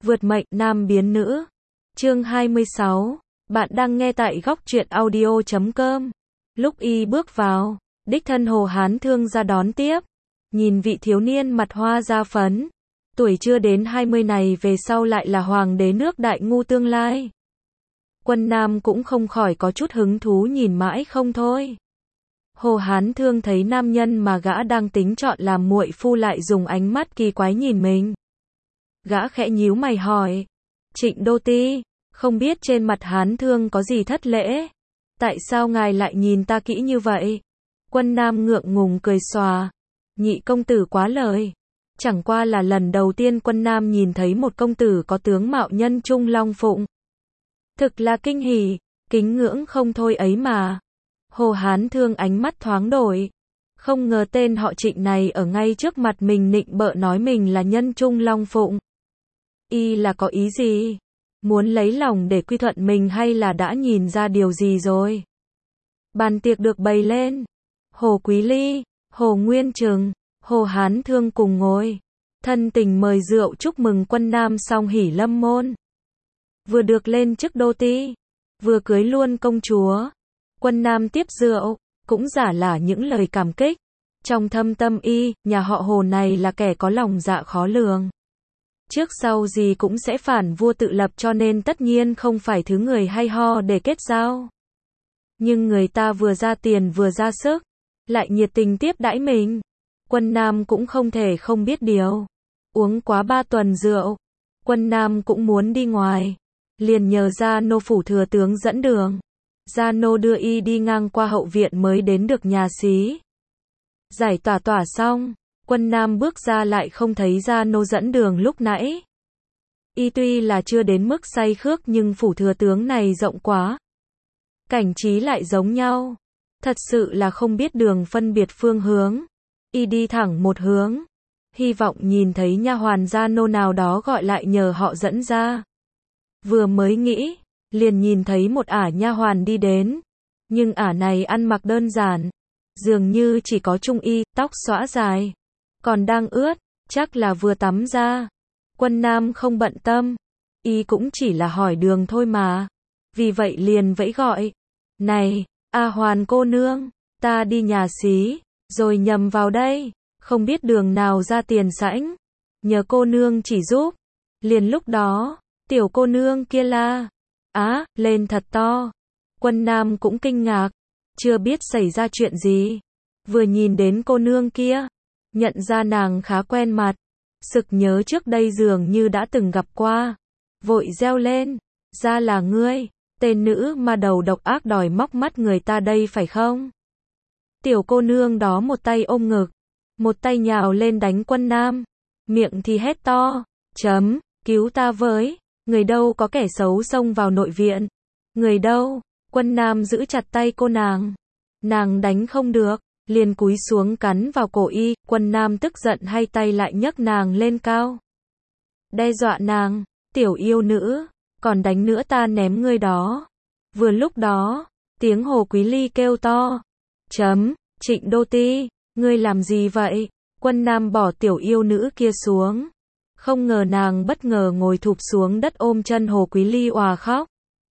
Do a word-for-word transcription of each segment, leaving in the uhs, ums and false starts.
Vượt mệnh nam biến nữ. Chương hai mươi sáu. Bạn đang nghe tại góc truyện audio chấm com. Lúc y bước vào, đích thân Hồ Hán Thương ra đón tiếp. Nhìn vị thiếu niên mặt hoa da phấn, tuổi chưa đến hai mươi này về sau lại là hoàng đế nước Đại Ngu tương lai. Quân Nam cũng không khỏi có chút hứng thú nhìn mãi không thôi. Hồ Hán Thương thấy nam nhân mà gã đang tính chọn làm muội phu lại dùng ánh mắt kỳ quái nhìn mình. Gã khẽ nhíu mày hỏi, Trịnh Đô Ti, không biết trên mặt Hán Thương có gì thất lễ? Tại sao ngài lại nhìn ta kỹ như vậy? Quân Nam ngượng ngùng cười xòa, nhị công tử quá lời. Chẳng qua là lần đầu tiên Quân Nam nhìn thấy một công tử có tướng mạo nhân trung long phụng. Thực là kinh hỉ, kính ngưỡng không thôi ấy mà. Hồ Hán Thương ánh mắt thoáng đổi. Không ngờ tên họ Trịnh này ở ngay trước mặt mình nịnh bợ nói mình là nhân trung long phụng. Y là có ý gì? Muốn lấy lòng để quy thuận mình hay là đã nhìn ra điều gì rồi? Bàn tiệc được bày lên. Hồ Quý Ly, Hồ Nguyên Trừng, Hồ Hán Thương cùng ngồi. Thân tình mời rượu chúc mừng Quân Nam song hỷ lâm môn. Vừa được lên chức đô ti, vừa cưới luôn công chúa. Quân Nam tiếp rượu, cũng giả là những lời cảm kích. Trong thâm tâm y, nhà họ Hồ này là kẻ có lòng dạ khó lường. Trước sau gì cũng sẽ phản vua tự lập cho nên tất nhiên không phải thứ người hay ho để kết giao. Nhưng người ta vừa ra tiền vừa ra sức, lại nhiệt tình tiếp đãi mình. Quân Nam cũng không thể không biết điều. Uống quá ba tuần rượu, Quân Nam cũng muốn đi ngoài. Liền nhờ Gia Nô phủ thừa tướng dẫn đường. Gia Nô đưa y đi ngang qua hậu viện mới đến được nhà xí. Giải tỏa tỏa xong, Quân Nam bước ra lại không thấy Gia Nô dẫn đường lúc nãy. Y tuy là chưa đến mức say khước nhưng phủ thừa tướng này rộng quá. Cảnh trí lại giống nhau. Thật sự là không biết đường phân biệt phương hướng. Y đi thẳng một hướng. Hy vọng nhìn thấy nha hoàn Gia Nô nào đó gọi lại nhờ họ dẫn ra. Vừa mới nghĩ, liền nhìn thấy một ả nha hoàn đi đến. Nhưng ả này ăn mặc đơn giản. Dường như chỉ có trung y, tóc xõa dài. Còn đang ướt, chắc là vừa tắm ra. Quân Nam không bận tâm. Y cũng chỉ là hỏi đường thôi mà. Vì vậy liền vẫy gọi. Này, A Hoàn cô nương, ta đi nhà xí, rồi nhầm vào đây. Không biết đường nào ra tiền sảnh. Nhờ cô nương chỉ giúp. Liền lúc đó, tiểu cô nương kia la. Á, lên thật to. Quân Nam cũng kinh ngạc. Chưa biết xảy ra chuyện gì. Vừa nhìn đến cô nương kia. Nhận ra nàng khá quen mặt. Sực nhớ trước đây dường như đã từng gặp qua. Vội reo lên. Ra là ngươi. Tên nữ mà đầu độc ác đòi móc mắt người ta đây phải không? Tiểu cô nương đó một tay ôm ngực. Một tay nhào lên đánh Quân Nam. Miệng thì hét to. Chấm, cứu ta với. Người đâu có kẻ xấu xông vào nội viện. Người đâu? Quân Nam giữ chặt tay cô nàng. Nàng đánh không được. Liền cúi xuống cắn vào cổ y. Quân Nam tức giận hay tay lại nhấc nàng lên cao. Đe dọa nàng. Tiểu yêu nữ. Còn đánh nữa ta ném ngươi đó. Vừa lúc đó, tiếng Hồ Quý Ly kêu to. Chấm, Trịnh Đô Ti, ngươi làm gì vậy? Quân Nam bỏ tiểu yêu nữ kia xuống. Không ngờ nàng bất ngờ ngồi thụp xuống đất ôm chân Hồ Quý Ly òa khóc.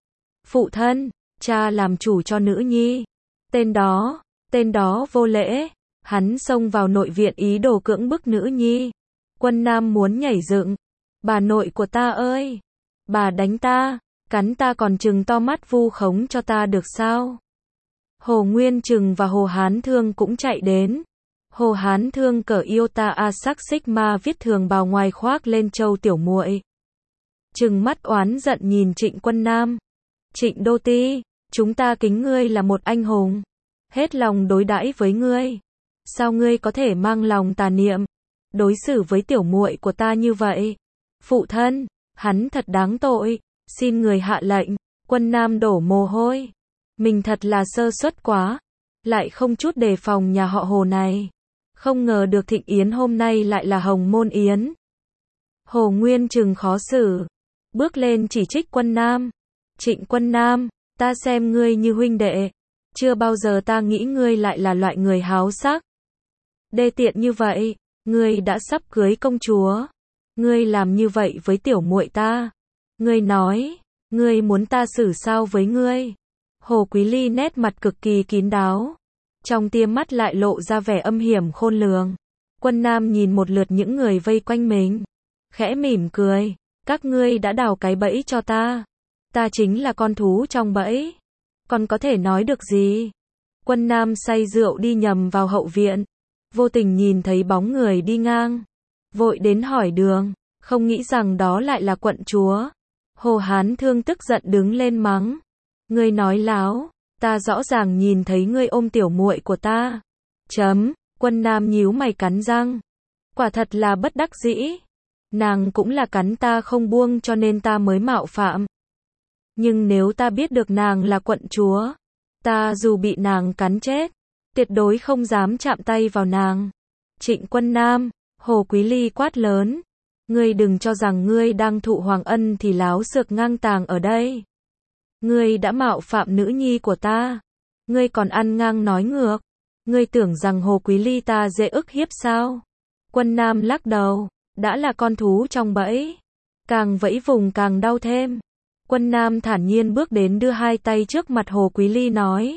Phụ thân, cha làm chủ cho nữ nhi. Tên đó, tên đó vô lễ. Hắn xông vào nội viện ý đồ cưỡng bức nữ nhi. Quân Nam muốn nhảy dựng. Bà nội của ta ơi! Bà đánh ta, cắn ta còn trừng to mắt vu khống cho ta được sao? Hồ Nguyên Trừng và Hồ Hán Thương cũng chạy đến. Hồ Hán Thương cởi Iota A sắc Sigma viết thường bào ngoài khoác lên châu tiểu muội. Trừng mắt oán giận nhìn Trịnh Quân Nam. Trịnh Đô Ti, chúng ta kính ngươi là một anh hùng. Hết lòng đối đãi với ngươi. Sao ngươi có thể mang lòng tà niệm, đối xử với tiểu muội của ta như vậy? Phụ thân, hắn thật đáng tội. Xin người hạ lệnh. Quân Nam đổ mồ hôi. Mình thật là sơ suất quá. Lại không chút đề phòng nhà họ Hồ này. Không ngờ được thịnh yến hôm nay lại là hồng môn yến. Hồ Nguyên Trừng khó xử. Bước lên chỉ trích Quân Nam. Trịnh Quân Nam, ta xem ngươi như huynh đệ. Chưa bao giờ ta nghĩ ngươi lại là loại người háo sắc. Đê tiện như vậy. Ngươi đã sắp cưới công chúa. Ngươi làm như vậy với tiểu muội ta. Ngươi nói, ngươi muốn ta xử sao với ngươi? Hồ Quý Ly nét mặt cực kỳ kín đáo, trong tia mắt lại lộ ra vẻ âm hiểm khôn lường. Quân Nam nhìn một lượt những người vây quanh mình, khẽ mỉm cười, các ngươi đã đào cái bẫy cho ta. Ta chính là con thú trong bẫy. Còn có thể nói được gì? Quân Nam say rượu đi nhầm vào hậu viện, vô tình nhìn thấy bóng người đi ngang, vội đến hỏi đường, không nghĩ rằng đó lại là quận chúa. Hồ Hán Thương tức giận đứng lên mắng, ngươi nói láo, ta rõ ràng nhìn thấy ngươi ôm tiểu muội của ta. Chấm, Quân Nam nhíu mày cắn răng, quả thật là bất đắc dĩ, nàng cũng là cắn ta không buông cho nên ta mới mạo phạm. Nhưng nếu ta biết được nàng là quận chúa, ta dù bị nàng cắn chết, tuyệt đối không dám chạm tay vào nàng. Trịnh Quân Nam, Hồ Quý Ly quát lớn, ngươi đừng cho rằng ngươi đang thụ hoàng ân thì láo xược ngang tàng ở đây. Ngươi đã mạo phạm nữ nhi của ta, ngươi còn ăn ngang nói ngược, ngươi tưởng rằng Hồ Quý Ly ta dễ ức hiếp sao? Quân Nam lắc đầu, đã là con thú trong bẫy, càng vẫy vùng càng đau thêm. Quân Nam thản nhiên bước đến đưa hai tay trước mặt Hồ Quý Ly nói,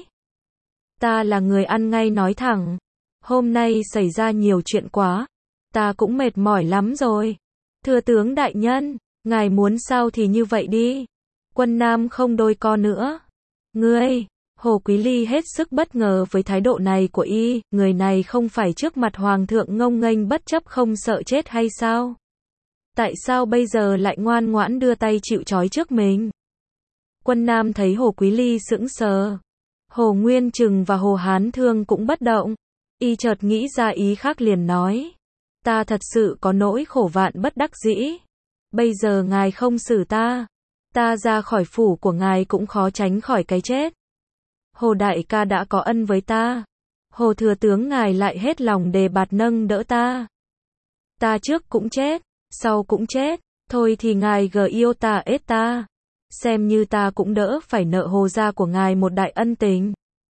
ta là người ăn ngay nói thẳng, hôm nay xảy ra nhiều chuyện quá, ta cũng mệt mỏi lắm rồi. Thưa tướng đại nhân, ngài muốn sao thì như vậy đi. Quân Nam không đôi co nữa. Ngươi, Hồ Quý Ly hết sức bất ngờ với thái độ này của y, người này không phải trước mặt hoàng thượng ngông nghênh bất chấp không sợ chết hay sao? Tại sao bây giờ lại ngoan ngoãn đưa tay chịu trói trước mình? Quân Nam thấy Hồ Quý Ly sững sờ. Hồ Nguyên Trừng và Hồ Hán Thương cũng bất động. Y chợt nghĩ ra ý khác liền nói, ta thật sự có nỗi khổ vạn bất đắc dĩ. Bây giờ ngài không xử ta, ta ra khỏi phủ của ngài cũng khó tránh khỏi cái chết. Hồ đại ca đã có ân với ta, Hồ thừa tướng ngài lại hết lòng đề bạt nâng đỡ ta. Ta trước cũng chết, sau cũng chết, thôi thì ngài gờ yêu ta ết ta, xem như ta cũng đỡ phải nợ Hồ gia của ngài một đại ân tình.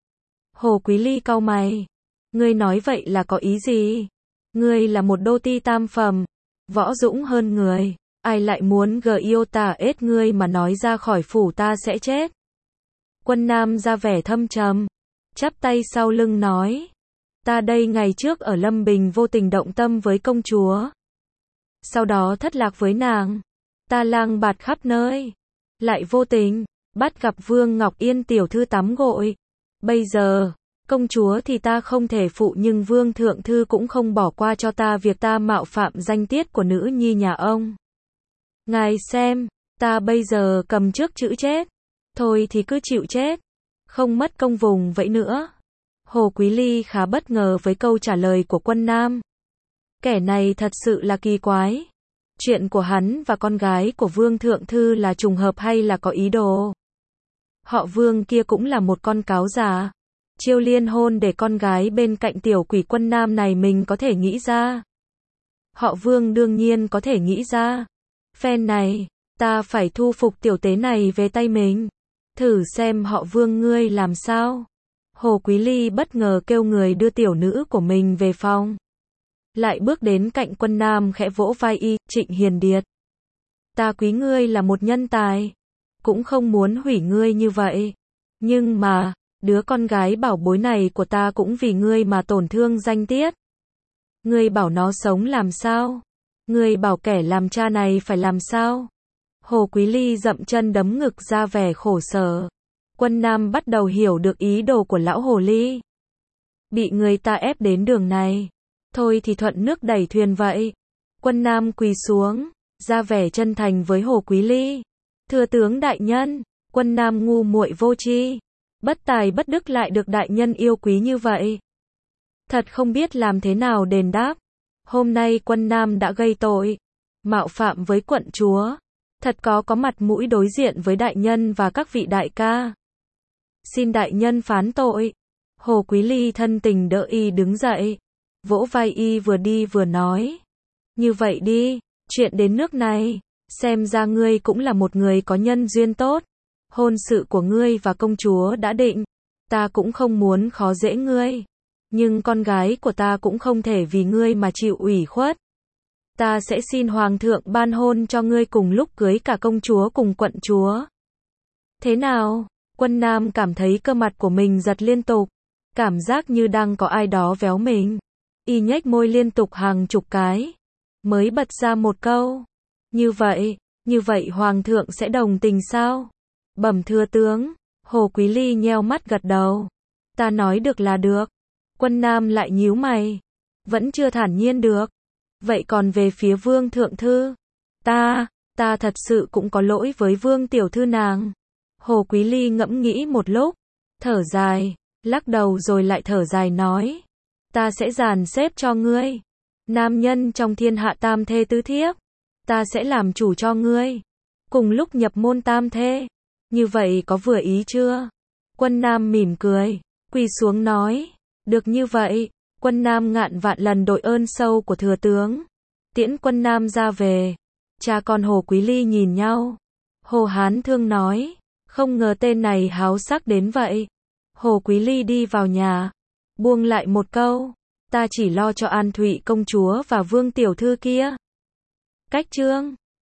Hồ Quý Ly cau mày, ngươi nói vậy là có ý gì? Ngươi là một đô ti tam phẩm, võ dũng hơn người, ai lại muốn gờ yêu ta ết ngươi mà nói ra khỏi phủ ta sẽ chết. Quân Nam ra vẻ thâm trầm, chắp tay sau lưng nói, ta đây ngày trước ở Lâm Bình vô tình động tâm với công chúa, sau đó thất lạc với nàng, ta lang bạt khắp nơi, lại vô tình bắt gặp Vương Ngọc Yên tiểu thư tắm gội. Bây giờ, công chúa thì ta không thể phụ nhưng Vương Thượng Thư cũng không bỏ qua cho ta việc ta mạo phạm danh tiết của nữ nhi nhà ông. Ngài xem, ta bây giờ cầm trước chữ chết, thôi thì cứ chịu chết, không mất công vùng vậy nữa. Hồ Quý Ly khá bất ngờ với câu trả lời của Quân Nam. Kẻ này thật sự là kỳ quái. Chuyện của hắn và con gái của Vương Thượng Thư là trùng hợp hay là có ý đồ? Họ Vương kia cũng là một con cáo già, chiêu liên hôn để con gái bên cạnh tiểu quỷ Quân Nam này mình có thể nghĩ ra. Họ Vương đương nhiên có thể nghĩ ra. Phen này, ta phải thu phục tiểu tế này về tay mình. Thử xem họ Vương ngươi làm sao. Hồ Quý Ly bất ngờ kêu người đưa tiểu nữ của mình về phòng. Lại bước đến cạnh Quân Nam khẽ vỗ vai y, Trịnh Hiền Điệt. Ta quý ngươi là một nhân tài, cũng không muốn hủy ngươi như vậy. Nhưng mà, đứa con gái bảo bối này của ta cũng vì ngươi mà tổn thương danh tiết. Ngươi bảo nó sống làm sao? Ngươi bảo kẻ làm cha này phải làm sao? Hồ Quý Ly dậm chân đấm ngực ra vẻ khổ sở. Quân Nam bắt đầu hiểu được ý đồ của lão hồ ly. Bị người ta ép đến đường này, thôi thì thuận nước đẩy thuyền vậy. Quân Nam quỳ xuống, ra vẻ chân thành với Hồ Quý Ly. Thưa tướng đại nhân, Quân Nam ngu muội vô tri, bất tài bất đức lại được đại nhân yêu quý như vậy. Thật không biết làm thế nào đền đáp. Hôm nay Quân Nam đã gây tội, mạo phạm với quận chúa. Thật có có mặt mũi đối diện với đại nhân và các vị đại ca. Xin đại nhân phán tội. Hồ Quý Ly thân tình đỡ y đứng dậy, vỗ vai y vừa đi vừa nói. Như vậy đi, chuyện đến nước này, xem ra ngươi cũng là một người có nhân duyên tốt. Hôn sự của ngươi và công chúa đã định, ta cũng không muốn khó dễ ngươi. Nhưng con gái của ta cũng không thể vì ngươi mà chịu ủy khuất. ta sẽ xin hoàng thượng ban hôn cho ngươi cùng lúc cưới cả công chúa cùng quận chúa. Thế nào? Quân Nam cảm thấy cơ mặt của mình giật liên tục, cảm giác như đang có ai đó véo mình. Y nhếch môi liên tục hàng chục cái, mới bật ra một câu. Như vậy, như vậy hoàng thượng sẽ đồng tình sao? Bẩm thưa tướng, Hồ Quý Ly nheo mắt gật đầu. Ta nói được là được. Quân Nam lại nhíu mày, vẫn chưa thản nhiên được. Vậy còn về phía Vương thượng thư, ta, ta thật sự cũng có lỗi với Vương tiểu thư nàng. Hồ Quý Ly ngẫm nghĩ một lúc, thở dài, lắc đầu rồi lại thở dài nói, ta sẽ dàn xếp cho ngươi. Nam nhân trong thiên hạ tam thê tứ thiếp, ta sẽ làm chủ cho ngươi. Cùng lúc nhập môn tam thê, như vậy có vừa ý chưa? Quân Nam mỉm cười, quỳ xuống nói, được như vậy. Quân Nam ngạn vạn lần đội ơn sâu của thừa tướng. Tiễn Quân Nam ra về, cha con Hồ Quý Ly nhìn nhau. Hồ Hán Thương nói, không ngờ tên này háo sắc đến vậy. Hồ Quý Ly đi vào nhà, buông lại một câu, ta chỉ lo cho An Thụy công chúa và Vương tiểu thư kia. Cách chương